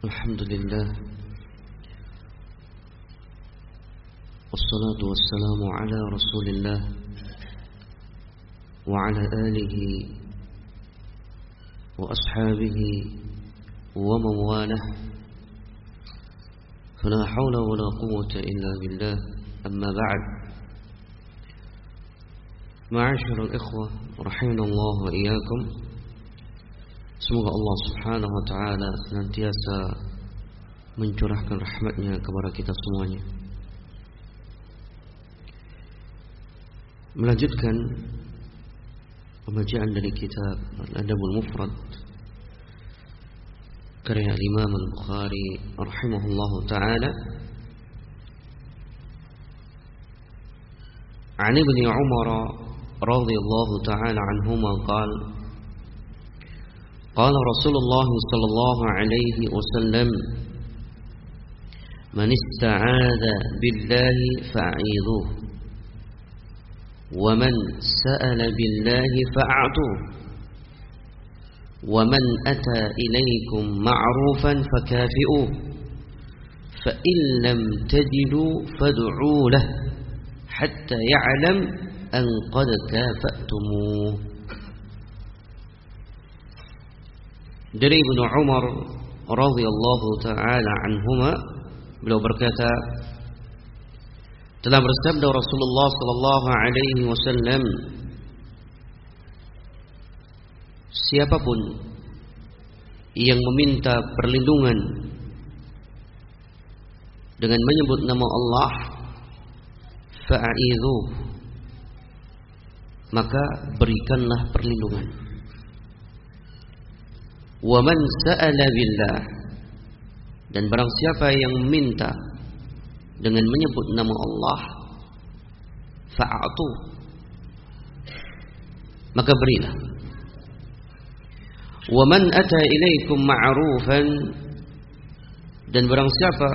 Alhamdulillah, wassalatu wassalamu ala rasulillah wa ala alihi wa ashabihi wa mawalah. Fala hawla wala quwwata illa billah. Amma ba'd. Ma'asyiral ikhwah rahimanallahu wa iyyakum. Semoga Allah subhanahu wa ta'ala senantiasa mencurahkan rahmatnya kepada kita semuanya. Melanjutkan pembacaan dari kitab Al-Adabul Mufrad karya Imam Al-Bukhari rahimahullahu ta'ala. An Ibni Umar radhiyallahu ta'ala anhuma qala قال رسول الله صلى الله عليه وسلم من استعاذ بالله فأعيذوه ومن سأل بالله فأعطوه ومن أتى إليكم معروفا فكافئوه فإن لم تجدوا فادعوا له حتى يعلم أن قد كافأتموه. Dari Ibnu Umar radhiyallahu ta'ala anhuma, beliau berkata, telah bersabda Rasulullah sallallahu alaihi wasallam, siapapun yang meminta perlindungan dengan menyebut nama Allah, fa'idhu, maka berikanlah perlindungan. Wa man sa'ala billah, dan barang siapa yang meminta dengan menyebut nama Allah, fa'atu, maka berilah. Wa man ata ilaikum ma'rufan, dan barang siapa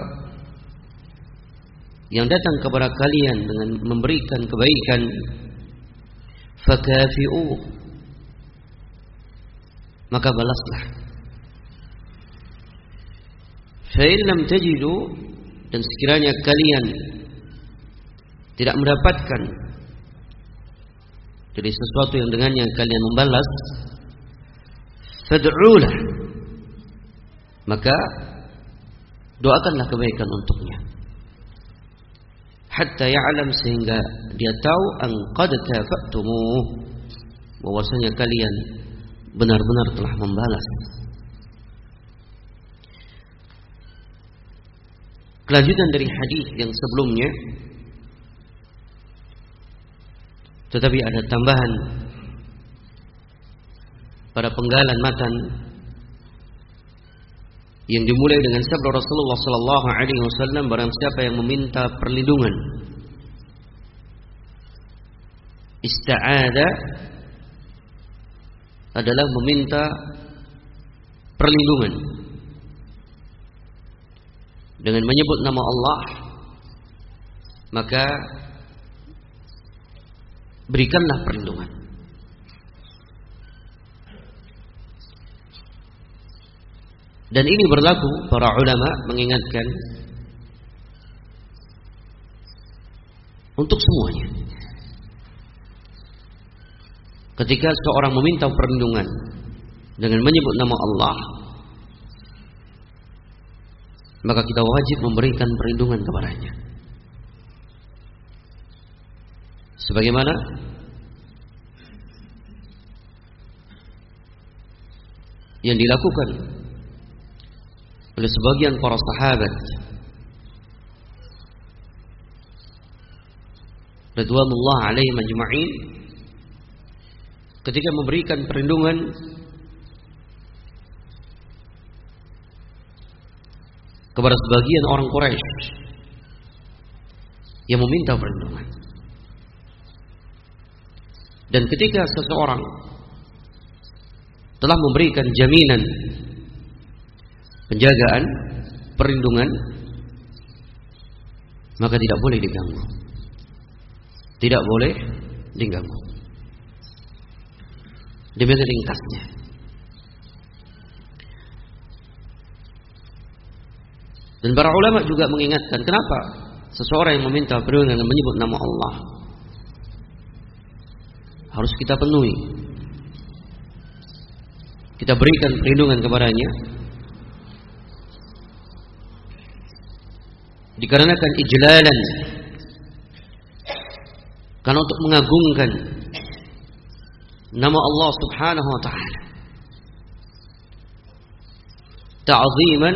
yang datang kepada kalian dengan memberikan kebaikan, fakafi'u, maka balaslah. Fa'in lam tajidu, dan sekiranya kalian tidak mendapatkan dari sesuatu yang dengannya kalian membalas, fad'ulah, maka doakanlah kebaikan untuknya, hatta ya'lam, sehingga dia tahu an qad kafa'tumuh, bahwasanya kalian benar-benar telah membalas. Kelanjutan dari hadis yang sebelumnya, tetapi ada tambahan pada penggalan matan yang dimulai dengan sabda Rasulullah sallallahu alaihi wasallam, barang siapa yang meminta perlindungan, ista'ada adalah meminta perlindungan dengan menyebut nama Allah, maka berikanlah perlindungan. Dan ini berlaku, para ulama mengingatkan untuk semuanya. Ketika seorang meminta perlindungan dengan menyebut nama Allah, maka kita wajib memberikan perlindungan kepadanya, sebagaimana yang dilakukan oleh sebagian para sahabat radhiyallahu alaihim ajma'in ketika memberikan perlindungan kepada sebagian orang Quraisy yang meminta perlindungan. Dan ketika seseorang telah memberikan jaminan penjagaan, perlindungan, maka tidak boleh diganggu. Tidak boleh diganggu. Demikian ringkasnya. Dan para ulama juga mengingatkan kenapa seseorang yang meminta perlindungan dengan menyebut nama Allah harus kita penuhi, kita berikan perlindungan kepadanya, dikarenakan ijlalan, karena untuk mengagungkan nama Allah Subhanahu wa ta'ala, ta'ziman,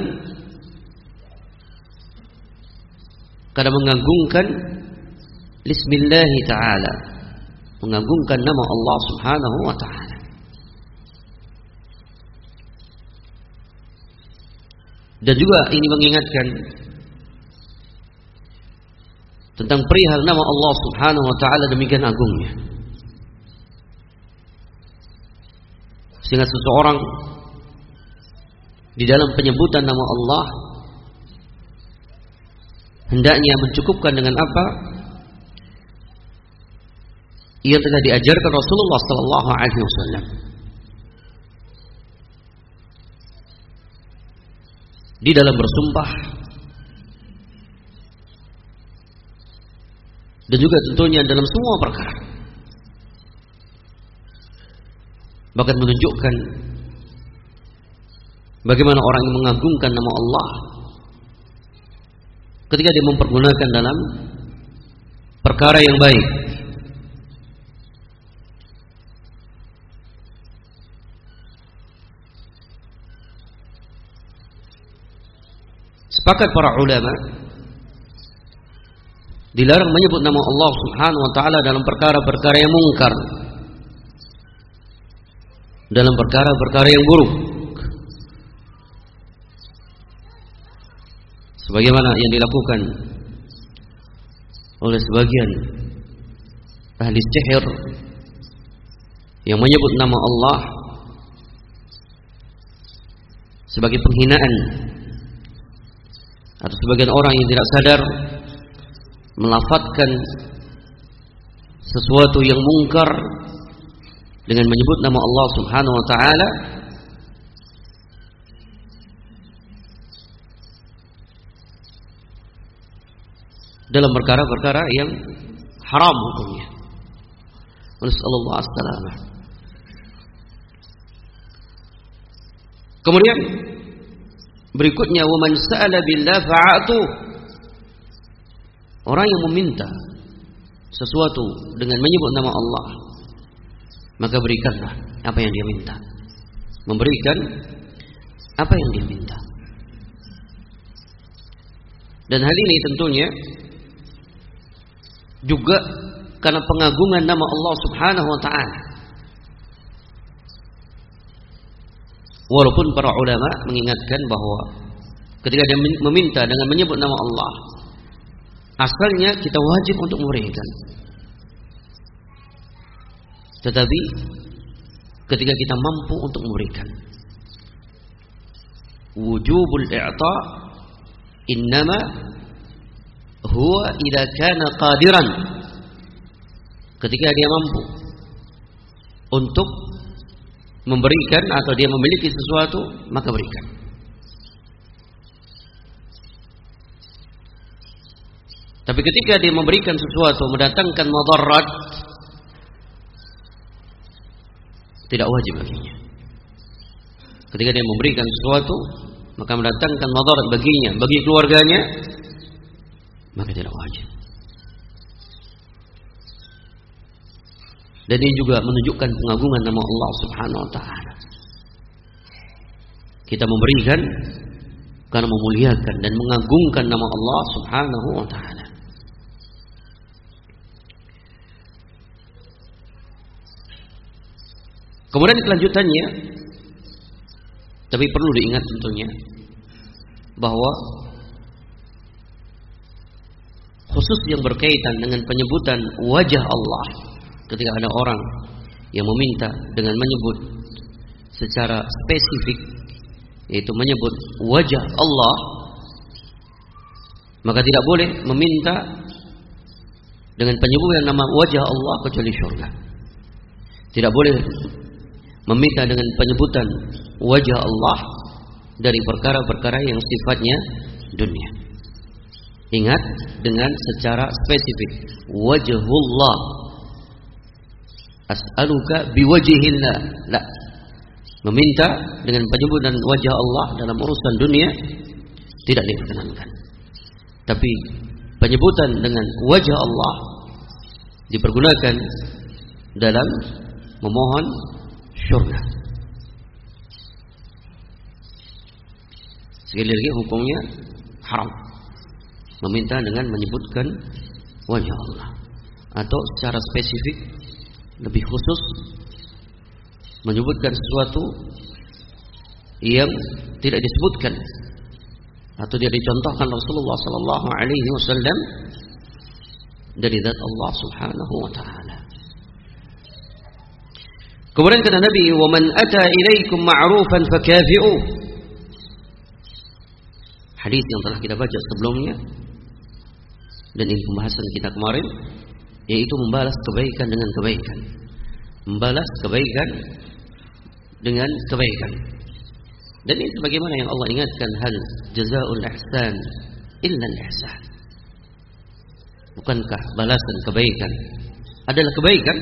karena mengagungkan lismillahi ta'ala, mengagungkan nama Allah Subhanahu wa ta'ala. Dan juga ini mengingatkan tentang perihal nama Allah Subhanahu wa ta'ala demikian agungnya, sehingga seseorang di dalam penyebutan nama Allah hendaknya mencukupkan dengan apa yang telah diajarkan Rasulullah sallallahu alaihi wasallam. Di dalam bersumpah dan juga tentunya dalam semua perkara. Bahkan menunjukkan bagaimana orang yang mengagungkan nama Allah ketika dia mempergunakan dalam perkara yang baik. Sepakat para ulama dilarang menyebut nama Allah Subhanahu wa ta'ala dalam perkara-perkara yang mungkar, dalam perkara-perkara yang buruk, sebagaimana yang dilakukan oleh sebagian ahli sihir yang menyebut nama Allah sebagai penghinaan, atau sebagian orang yang tidak sadar melafadzkan sesuatu yang mungkar dengan menyebut nama Allah Subhanahu wa ta'ala dalam perkara-perkara yang haram hukumnya. Nasallallahu alaihi wasallam. Kemudian berikutnya, wa man sa'ala billah fa'atu. Orang yang meminta sesuatu dengan menyebut nama Allah, maka berikanlah apa yang dia minta. Memberikan apa yang dia minta. Dan hal ini tentunya juga karena pengagungan nama Allah Subhanahu wa ta'ala. Walaupun para ulama mengingatkan bahwa ketika dia meminta dengan menyebut nama Allah, asalnya kita wajib untuk memberikan. Tetapi ketika kita mampu untuk memberikan, wujubul i'ta innama huwa idza kana qadiran. Ketika dia mampu untuk memberikan atau dia memiliki sesuatu, maka berikan. Tapi ketika dia memberikan sesuatu mendatangkan madarat, tidak wajib baginya. Ketika dia memberikan sesuatu maka mendatangkan madarat baginya, bagi keluarganya, maka tidak wajib. Dan ini juga menunjukkan pengagungan nama Allah Subhanahu wa ta'ala. Kita memberikan karena memuliakan dan mengagungkan nama Allah Subhanahu wa ta'ala. Kemudian kelanjutannya, tapi perlu diingat tentunya bahwa khusus yang berkaitan dengan penyebutan wajah Allah, ketika ada orang yang meminta dengan menyebut secara spesifik, yaitu menyebut wajah Allah, maka tidak boleh meminta dengan penyebutan nama wajah Allah kecuali syurga. Tidak boleh meminta dengan penyebutan wajah Allah dari perkara-perkara yang sifatnya dunia. Ingat dengan secara spesifik. Wajhullah. As'aluka biwajhillah. La. Meminta dengan penyebutan wajah Allah dalam urusan dunia tidak diperkenankan. Tapi penyebutan dengan wajah Allah dipergunakan dalam memohon syurga. Sekali lagi hukumnya haram. Meminta dengan menyebutkan wajah Allah. Atau secara spesifik lebih khusus menyebutkan sesuatu yang tidak disebutkan atau tidak dicontohkan Rasulullah sallallahu alaihi wasallam dari zat Allah Subhanahu wa taala. Kemudian kata Nabi, "Wa man ata ilaikum ma'rufan fakafi'u." Hadis yang telah kita baca sebelumnya dan ini pembahasan kita kemarin, yaitu membalas kebaikan dengan kebaikan. Membalas kebaikan dengan kebaikan. Dan ini sebagaimana yang Allah ingatkan, hal jazaa'ul ihsan illa al-ihsan. Bukankah balasan kebaikan adalah kebaikan?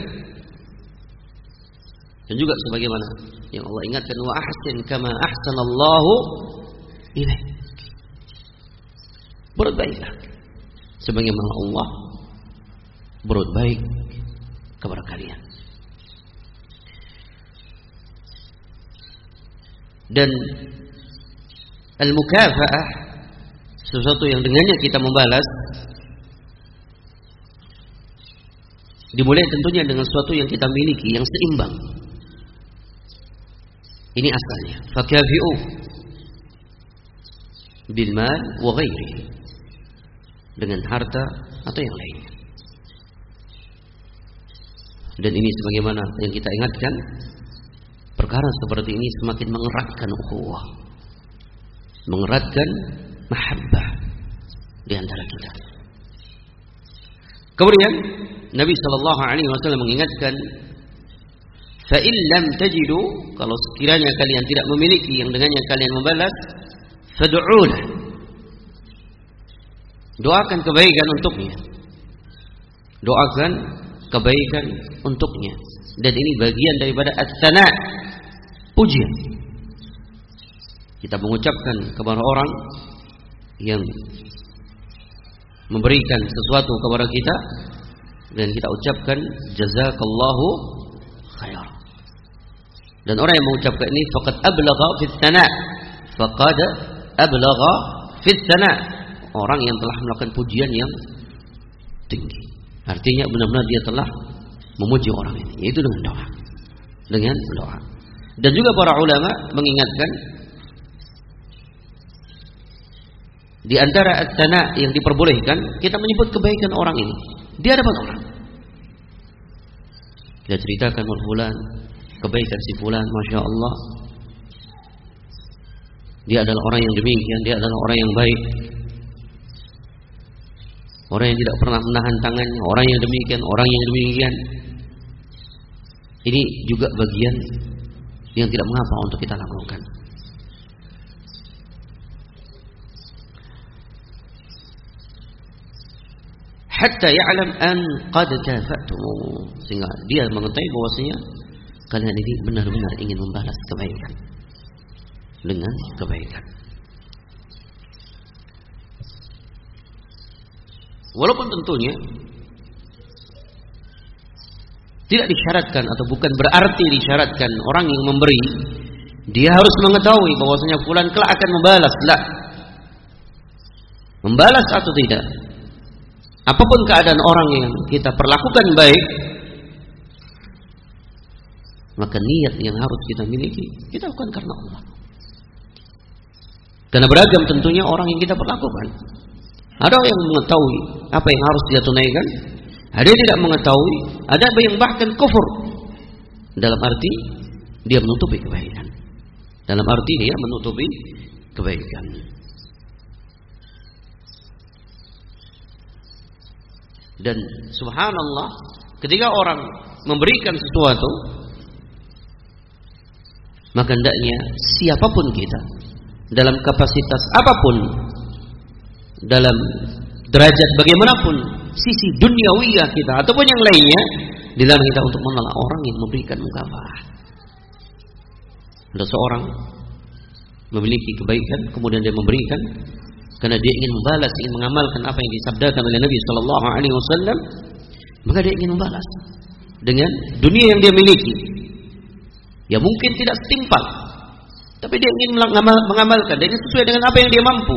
Dan juga sebagaimana yang Allah ingatkan, wa ahsin kama ahsanallahu ilaik. Berbuat baiklah sebagaimana Allah berbuat baik kepada kalian. Dan al-mukafa'ah, sesuatu yang dengannya kita membalas, dimulai tentunya dengan sesuatu yang kita miliki, yang seimbang. Ini asalnya. Fakafi'u bil mal wa ghairihi, dengan harta atau yang lainnya. Dan ini sebagaimana yang kita ingatkan, perkara seperti ini semakin mengeratkan ukhuwah, mengeratkan mahabbah di antara kita. Kemudian Nabi sallallahu alaihi wasallam mengingatkan, fa in lam tajidu, kalau sekiranya kalian tidak memiliki yang dengannya kalian membalas, fad'ulah, doakan kebaikan untuknya. Doakan kebaikan untuknya. Dan ini bagian daripada as-sana', pujian. Kita mengucapkan kepada orang yang memberikan sesuatu kepada kita, dan kita ucapkan jazakallahu khair. Dan orang yang mengucapkan ini faqad ablagha fis sana', faqad ablagha fis sana', orang yang telah melakukan pujian yang tinggi. Artinya benar-benar dia telah memuji orang ini, yaitu dengan doa. Dengan doa. Dan juga para ulama mengingatkan, di antara as-sana' yang diperbolehkan, kita menyebut kebaikan orang ini di hadapan orang. Kita ceritakan fulan, kebaikan si fulan, masya Allah, dia adalah orang yang demikian, dia adalah orang yang baik, orang yang tidak pernah menahan tangannya, orang yang demikian, orang yang demikian. Ini juga bagian yang tidak mengapa untuk kita lakukan. Hatta ya'lam an qad kafa'tum, sehingga dia mengetahui bahwasanya kalian ini benar-benar ingin membalas kebaikan dengan kebaikan. Walaupun tentunya tidak disyaratkan atau bukan berarti disyaratkan orang yang memberi dia harus mengetahui bahwasanya fulan kelak akan membalas. Lah. Membalas atau tidak, apapun keadaan orang yang kita perlakukan baik, maka niat yang harus kita miliki, kita lakukan karena Allah. Karena beragam tentunya orang yang kita perlakukan. Ada yang mengetahui apa yang harus dia tunaikan, ada yang tidak mengetahui, ada yang bahkan kufur. Dalam arti dia menutupi kebaikan. Dalam arti dia menutupi kebaikan. Dan subhanallah, ketika orang memberikan sesuatu, maka hendaknya siapapun kita, dalam kapasitas apapun, dalam derajat bagaimanapun sisi duniawiyah kita ataupun yang lainnya, dilarang kita untuk menolak orang yang memberikan mukafah. Ada seorang memiliki kebaikan, kemudian dia memberikan karena dia ingin membalas, ingin mengamalkan apa yang disabdakan oleh Nabi Sallallahu Alaihi Wasallam, maka dia ingin membalas dengan dunia yang dia miliki. Ya mungkin tidak setimpal, tapi dia ingin mengamalkan, dia ingin sesuai dengan apa yang dia mampu.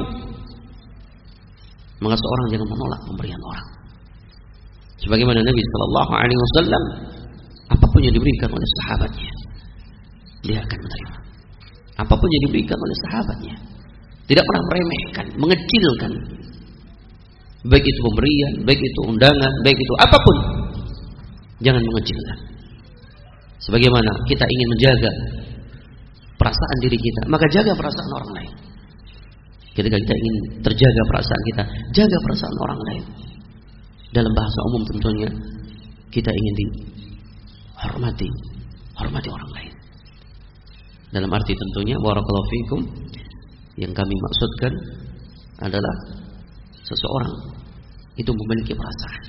Maka seorang jangan menolak pemberian orang. Sebagaimana Nabi Sallallahu Alaihi Wasallam, apapun yang diberikan oleh sahabatnya, dia akan menerima. Apapun yang diberikan oleh sahabatnya, tidak pernah meremehkan, mengecilkan. Baik itu pemberian, baik itu undangan, baik itu apapun, jangan mengecilkan. Sebagaimana kita ingin menjaga perasaan diri kita, maka jaga perasaan orang lain. Ketika kita ingin terjaga perasaan kita, jaga perasaan orang lain. Dalam bahasa umum tentunya kita ingin dihormati, hormati orang lain. Dalam arti tentunya barakallahu fikum, yang kami maksudkan adalah seseorang itu memiliki perasaan.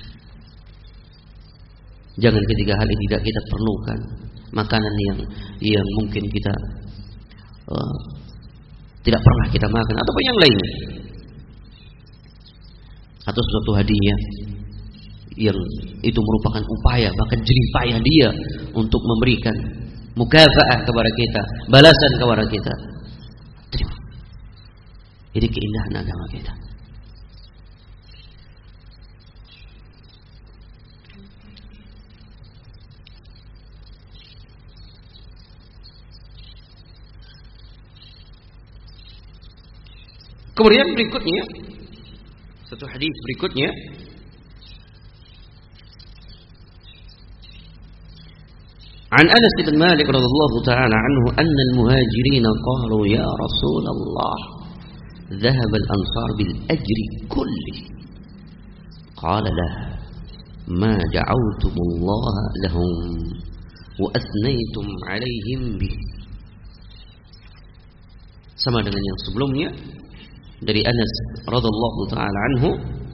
Jangan ketika hal ini tidak kita perlukan, makanan yang mungkin kita tidak pernah kita makan ataupun yang lainnya, atau suatu hadiah yang itu merupakan upaya bahkan jerih payah dia untuk memberikan mukafaah kepada kita, balasan kepada kita, terima. Ini keindahan agama kita. Kemudian berikutnya, satu hadis berikutnya, عن أنس بن مالك رضي الله تعالى عنه أن المهاجرين قالوا يا رسول الله ذهب الأنصار بالأجر كله قال لا ما دعوتم الله لهم وأثنيتم عليهم به. Sama dengan yang sebelumnya dari Anas radhiyallahu taala anhu,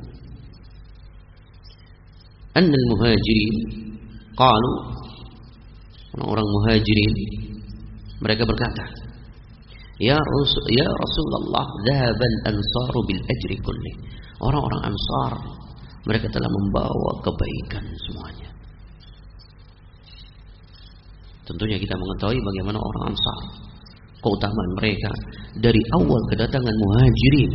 anna al-muhajirin qalu, orang-orang muhajirin mereka berkata, ya Rasulullah dhahabal ansaru bil ajri kulli. Orang-orang Ansar mereka telah membawa kebaikan semuanya. Tentunya kita mengetahui bagaimana orang Ansar, keutamaan mereka dari awal kedatangan muhajirin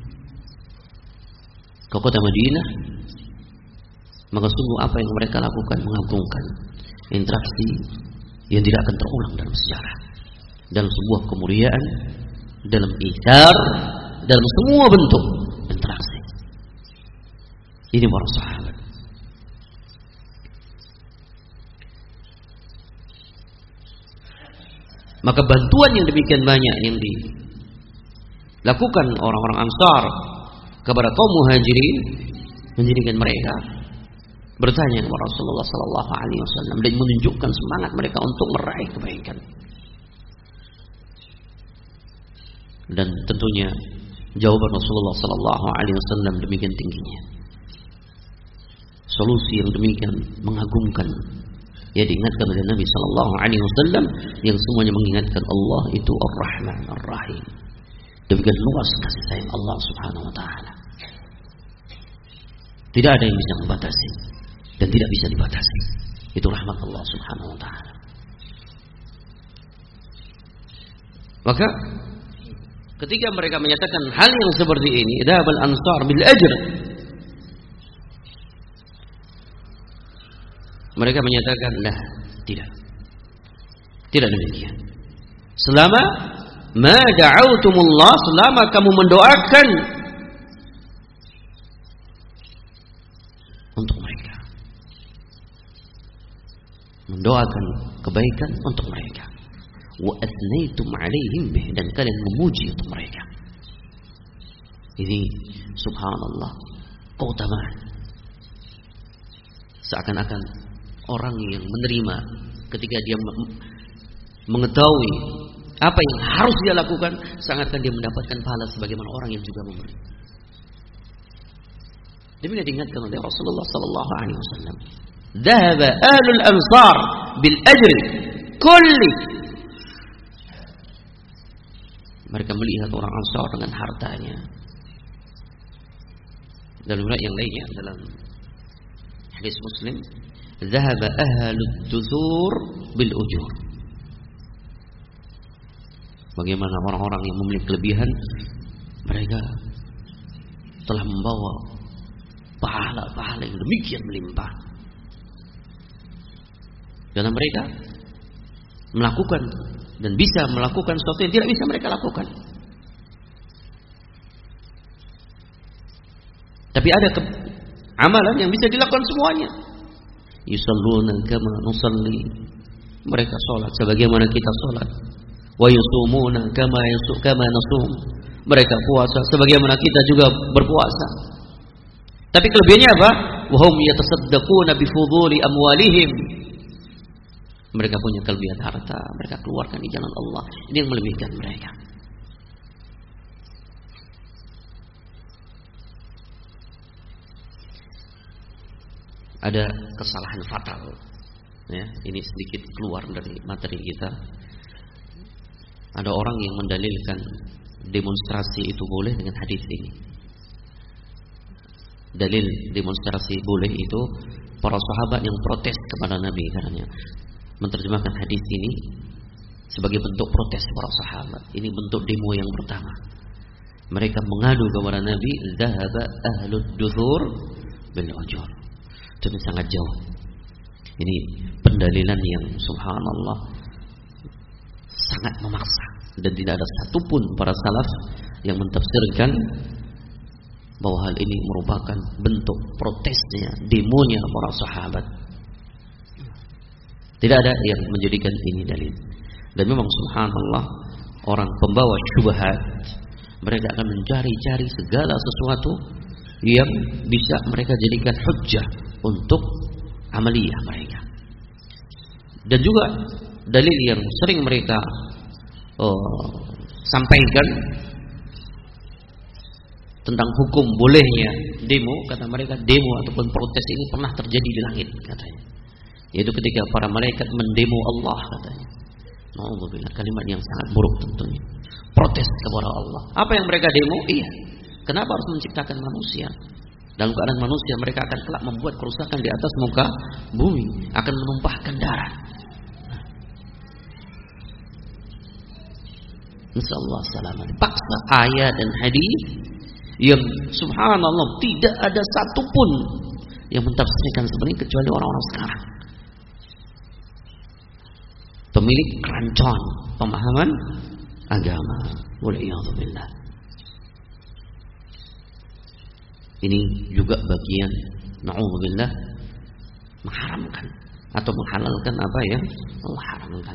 ke kota Madinah, maka sungguh apa yang mereka lakukan mengagumkan, interaksi yang tidak akan terulang dalam sejarah, dalam sebuah kemuliaan, dalam ithar, dalam semua bentuk interaksi. Ini para sahabat. Maka bantuan yang demikian banyak yang dilakukan orang-orang Ansar kepada kaum muhajirin menjadikan mereka bertanya kepada Rasulullah sallallahu alaihi wasallam dan menunjukkan semangat mereka untuk meraih kebaikan. Dan tentunya jawaban Rasulullah sallallahu alaihi wasallam demikian tingginya. Solusi yang demikian mengagumkan ya diingatkan oleh Nabi sallallahu alaihi wasallam yang semuanya mengingatkan Allah itu Ar-Rahman Ar-Rahim. Demikian luas kasih sayang Allah Subhanahu wa taala. Tidak ada yang bisa membatasi dan tidak bisa dibatasi. Itu rahmat Allah Subhanahu wa taala. Maka ketika mereka menyatakan hal yang seperti ini, dabal ansar bil ajr, mereka menyatakan lah, tidak demikian. Selama ma da'autumullah, selama kamu mendoakan untuk mereka, mendoakan kebaikan untuk mereka, wa athnaytum alaihim bih, dan kalian memuji untuk mereka. Ini subhanallah keutamaan. Seakan-akan orang yang menerima ketika dia mengetahui apa yang harus dia lakukan, seakan-akan dia mendapatkan pahala sebagaimana orang yang juga memberi. Demikian diingatkan oleh Rasulullah sallallahu alaihi wasallam. Dhahaba ahlul ansar bil ajri kulli. Mereka melihat orang Ansar dengan hartanya. Dalam riwayat yang lainnya dalam hadis Muslim, dhahaba ahlud duzur bil ujur. Bagaimana orang-orang yang memiliki kelebihan, mereka telah membawa pahala-pahala yang demikian melimpah. Karena mereka melakukan dan bisa melakukan sesuatu yang tidak bisa mereka lakukan. Tapi ada amalan yang bisa dilakukan semuanya. Yusalluna kama nusalli. Mereka salat sebagaimana kita salat. Wa yusumuna kama nasum. Mereka puasa sebagaimana kita juga berpuasa. Tapi kelebihannya apa? Wa hum yatasaddaquna bi fuduli amwalihim. Mereka punya kelebihan harta, mereka keluarkan di jalan Allah. Ini yang melebihkan mereka. Ada kesalahan fatal. Ya, ini sedikit keluar dari materi kita. Ada orang yang mendalilkan demonstrasi itu boleh dengan hadis ini. Dalil demonstrasi boleh itu para sahabat yang protes kepada Nabi katanya. Menerjemahkan hadis ini sebagai bentuk protes para sahabat. Ini bentuk demo yang pertama. Mereka mengadu kepada Nabi, "Dhahaba ahlud duzur bil ujur." Itu sangat jauh. Ini pendalilan yang subhanallah sangat memaksa, dan tidak ada satupun para salaf yang mentafsirkan bahwa hal ini merupakan bentuk protesnya, demonya para sahabat. Tidak ada yang menjadikan ini dalil. Dan memang subhanallah, orang pembawa syubhat, mereka akan mencari-cari segala sesuatu yang bisa mereka jadikan hujjah untuk amaliyah mereka. Dan juga dalil yang sering mereka sampaikan tentang hukum bolehnya demo, kata mereka demo ataupun protes ini pernah terjadi di langit katanya. Yaitu ketika para malaikat mendemo Allah katanya. Na'udzubillah, kalimat yang sangat buruk tentunya. Protes kepada Allah. Apa yang mereka demo? Iya. Kenapa harus menciptakan manusia? Dalam keadaan manusia mereka akan kelak membuat kerusakan di atas muka bumi, akan menumpahkan darah. Insyaallah selamat. Paksa ayat dan hadis yang subhanallah tidak ada satupun yang mentafsirkan sebenarnya kecuali orang-orang sekarang. Pemilik kerancuan pemahaman agama. Waliyadzubillah. Ini juga bagian na'udzubillah mengharamkan atau menghalalkan apa yang Allah haramkan.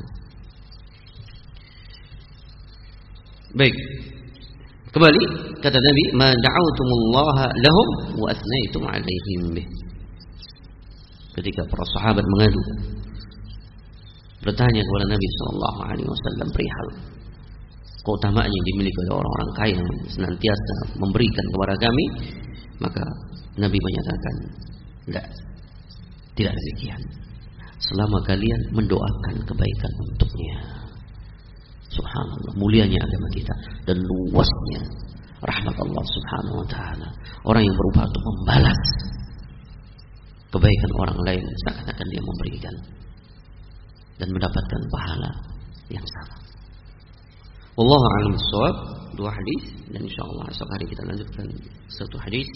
Baik. Kembali kata Nabi, "Ma da'awtumullaha lahum wa athnaitum 'alaihim bih." Ketika para sahabat mengadu, bertanya kepada Nabi sallallahu alaihi wasallam perihal keutamaan yang dimiliki oleh orang-orang kaya yang senantiasa memberikan kepada kami, maka Nabi menyatakan, tidak demikian. Selama kalian mendoakan kebaikan untuknya. Subhanallah, mulianya agama kita dan luasnya rahmat Allah Subhanahu wa taala. Orang yang berupaya untuk membalas kebaikan orang lain seakan-akan dia memberikan dan mendapatkan pahala yang sama. Wallahu a'lam bishawab. Dua hadis dan insyaallah esok hari kita lanjutkan satu hadis.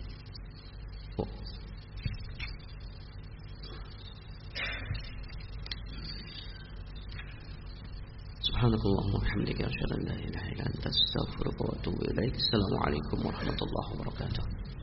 Subhanakallahumma wa bihamdika asyhadu an la ilaha illa anta astaghfiruka wa atubu ilaik. Assalamualaikum warahmatullahi wabarakatuh.